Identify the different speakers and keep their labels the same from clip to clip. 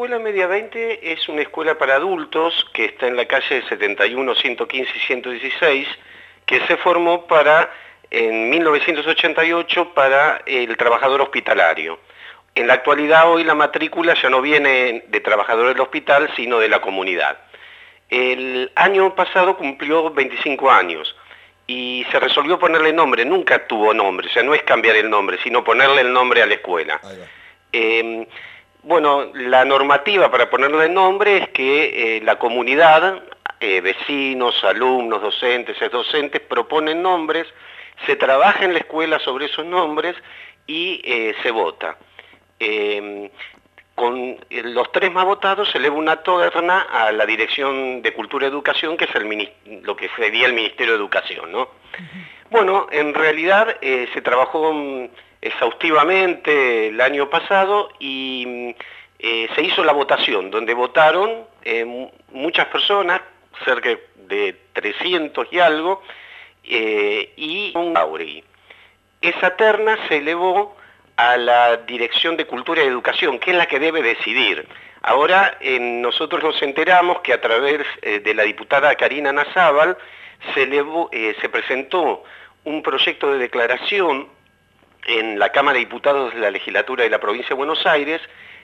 Speaker 1: escuela Media 20 es una escuela para adultos que está en la calle 71, 115 y 116, que se formó en 1988 para el trabajador hospitalario. En la actualidad, hoy la matrícula ya no viene de trabajadores del hospital, sino de la comunidad. El año pasado cumplió 25 años y se resolvió ponerle nombre. Nunca tuvo nombre, o sea, no es cambiar el nombre, sino ponerle el nombre a la escuela. Bueno, la normativa para ponerle nombre es que la comunidad, vecinos, alumnos, docentes, exdocentes, proponen nombres, se trabaja en la escuela sobre esos nombres y se vota. Con los 3 más votados se eleva una terna a la Dirección de Cultura y Educación, que es lo que sería el Ministerio de Educación, ¿no? Bueno, en realidad se trabajó exhaustivamente el año pasado y se hizo la votación, donde votaron muchas personas, cerca de 300 y algo, y un Jauregui. Esa terna se elevó a la Dirección de Cultura y Educación, que es la que debe decidir. Ahora nosotros nos enteramos que a través de la diputada Karina Nazábal se presentó un proyecto de declaración en la Cámara de Diputados de la Legislatura de la Provincia de Buenos Aires,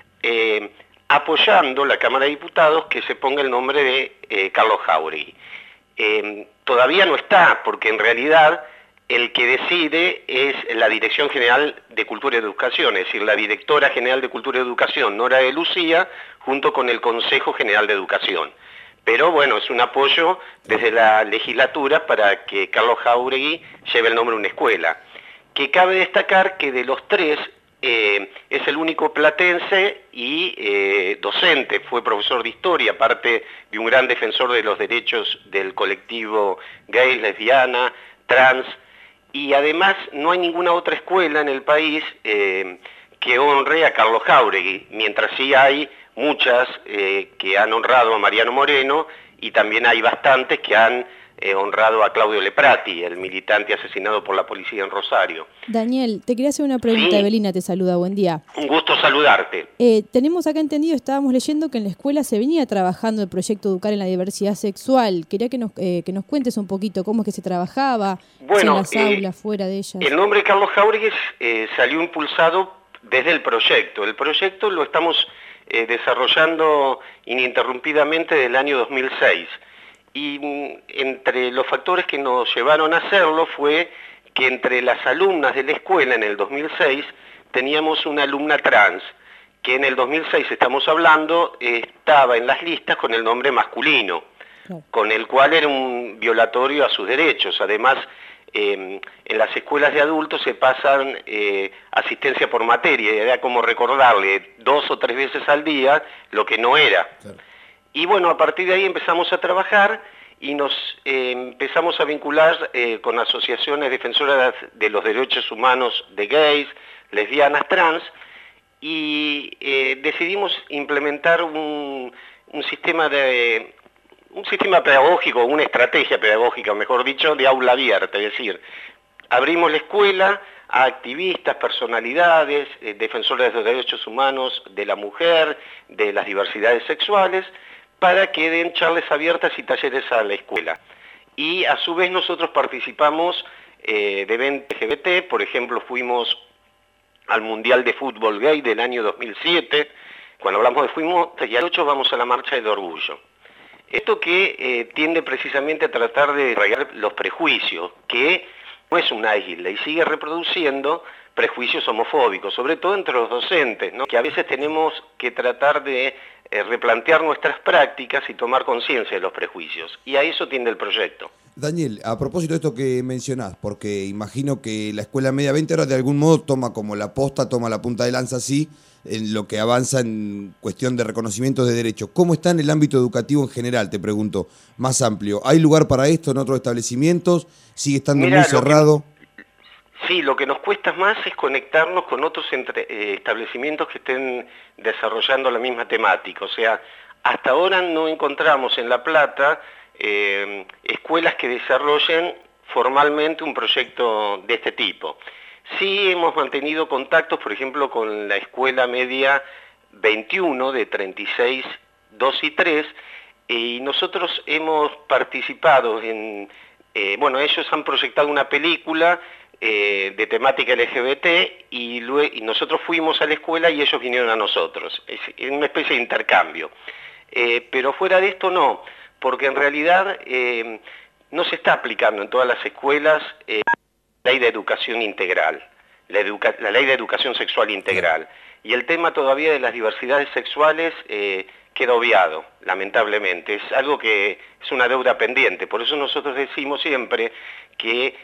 Speaker 1: apoyando la Cámara de Diputados que se ponga el nombre de Carlos Jauregui. Todavía no está, porque en realidad el que decide es la Dirección General de Cultura y Educación, es decir, la Directora General de Cultura y Educación, Nora de Lucía, junto con el Consejo General de Educación. Pero bueno, es un apoyo desde la legislatura para que Carlos Jauregui lleve el nombre de una escuela. Que cabe destacar que de los 3 es el único platense y docente, fue profesor de historia, aparte de un gran defensor de los derechos del colectivo gay, lesbiana, trans, y además no hay ninguna otra escuela en el país que honre a Carlos Jauregui, mientras sí hay muchas que han honrado a Mariano Moreno y también hay bastantes que han honrado a Claudio Leprati, el militante asesinado por la policía en Rosario.
Speaker 2: Daniel, te quería hacer una pregunta. Sí. Evelina te saluda, buen día.
Speaker 1: Un gusto saludarte.
Speaker 2: Tenemos acá entendido, estábamos leyendo que en la escuela se venía trabajando el proyecto Educar en la Diversidad Sexual. Quería que nos cuentes un poquito cómo es que se trabajaba, en las aulas, fuera de ellas.
Speaker 1: El nombre Carlos Jauregui salió impulsado desde el proyecto. El proyecto lo estamos desarrollando ininterrumpidamente desde el año 2006. Y entre los factores que nos llevaron a hacerlo fue que entre las alumnas de la escuela en el 2006 teníamos una alumna trans, que en el 2006 estamos hablando, estaba en las listas con el nombre masculino, con el cual era un violatorio a sus derechos. Además, en las escuelas de adultos se pasan asistencia por materia, y era como recordarle 2 o 3 veces al día lo que no era. Claro. Y bueno, a partir de ahí empezamos a trabajar y nos empezamos a vincular con asociaciones defensoras de los derechos humanos de gays, lesbianas, trans, y decidimos implementar un sistema pedagógico, una estrategia pedagógica, mejor dicho, de aula abierta, es decir, abrimos la escuela a activistas, personalidades, defensores de los derechos humanos de la mujer, de las diversidades sexuales, para que den charlas abiertas y talleres a la escuela. Y a su vez nosotros participamos de eventos LGBT, por ejemplo fuimos al Mundial de Fútbol Gay del año 2007, cuando hablamos de fuimos, y al 8 vamos a la Marcha del Orgullo. Esto que tiende precisamente a tratar de arraigar los prejuicios, que no es una isla y sigue reproduciendo prejuicios homofóbicos, sobre todo entre los docentes, ¿no? Que a veces tenemos que tratar de replantear nuestras prácticas y tomar conciencia de los prejuicios, y a eso tiende el proyecto.
Speaker 3: Daniel, a propósito de esto que mencionás, porque imagino que la Escuela Media 20 ahora de algún modo toma como la posta, toma la punta de lanza así, en lo que avanza en cuestión de reconocimientos de derechos. ¿Cómo está en el ámbito educativo en general, te pregunto, más amplio? ¿Hay lugar para esto en otros establecimientos? ¿Sigue estando muy cerrado?
Speaker 1: Sí, lo que nos cuesta más es conectarnos con otros establecimientos que estén desarrollando la misma temática. O sea, hasta ahora no encontramos en La Plata escuelas que desarrollen formalmente un proyecto de este tipo. Sí hemos mantenido contactos, por ejemplo, con la Escuela Media 21 de 36, 2 y 3, y nosotros hemos participado en, bueno, ellos han proyectado una película de temática LGBT y nosotros fuimos a la escuela y ellos vinieron a nosotros. Es una especie de intercambio. Pero fuera de esto no, porque en realidad no se está aplicando en todas las escuelas la ley de educación integral, la ley de educación sexual integral. Y el tema todavía de las diversidades sexuales queda obviado, lamentablemente. Es algo que es una deuda pendiente. Por eso nosotros decimos siempre que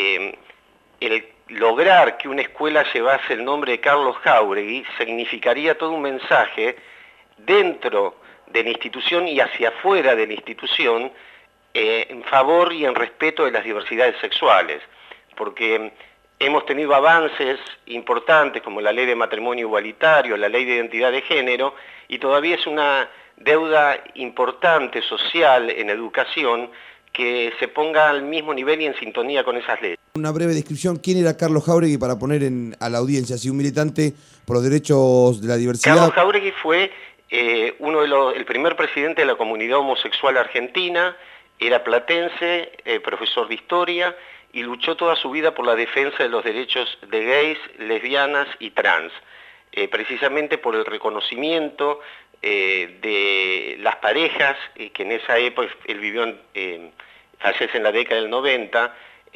Speaker 1: el lograr que una escuela llevase el nombre de Carlos Jáuregui significaría todo un mensaje dentro de la institución y hacia afuera de la institución en favor y en respeto de las diversidades sexuales, porque hemos tenido avances importantes como la ley de matrimonio igualitario, la ley de identidad de género, y todavía es una deuda importante social en educación que se ponga al mismo nivel y en sintonía con esas leyes.
Speaker 3: Una breve descripción, ¿quién era Carlos Jáuregui para poner a la audiencia, si un militante por los derechos de la diversidad?
Speaker 1: Carlos Jáuregui fue el primer presidente de la comunidad homosexual argentina, era platense, profesor de historia, y luchó toda su vida por la defensa de los derechos de gays, lesbianas y trans, precisamente por el reconocimiento de las parejas, que en esa época él vivió, fallece en la década del 90,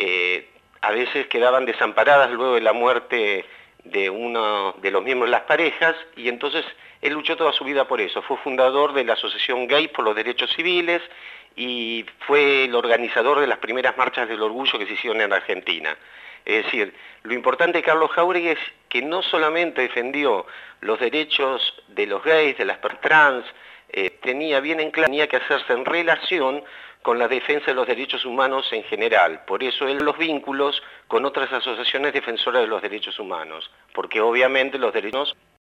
Speaker 1: a veces quedaban desamparadas luego de la muerte de uno de los miembros de las parejas, y entonces él luchó toda su vida por eso. Fue fundador de la Asociación Gay por los Derechos Civiles y fue el organizador de las primeras marchas del orgullo que se hicieron en Argentina. Es decir, lo importante de Carlos Jáuregui es que no solamente defendió los derechos de los gays, de las personas trans, tenía bien en claro que tenía que hacerse en relación con la defensa de los derechos humanos en general. Por eso él los vínculos con otras asociaciones defensoras de los derechos humanos, porque obviamente los derechos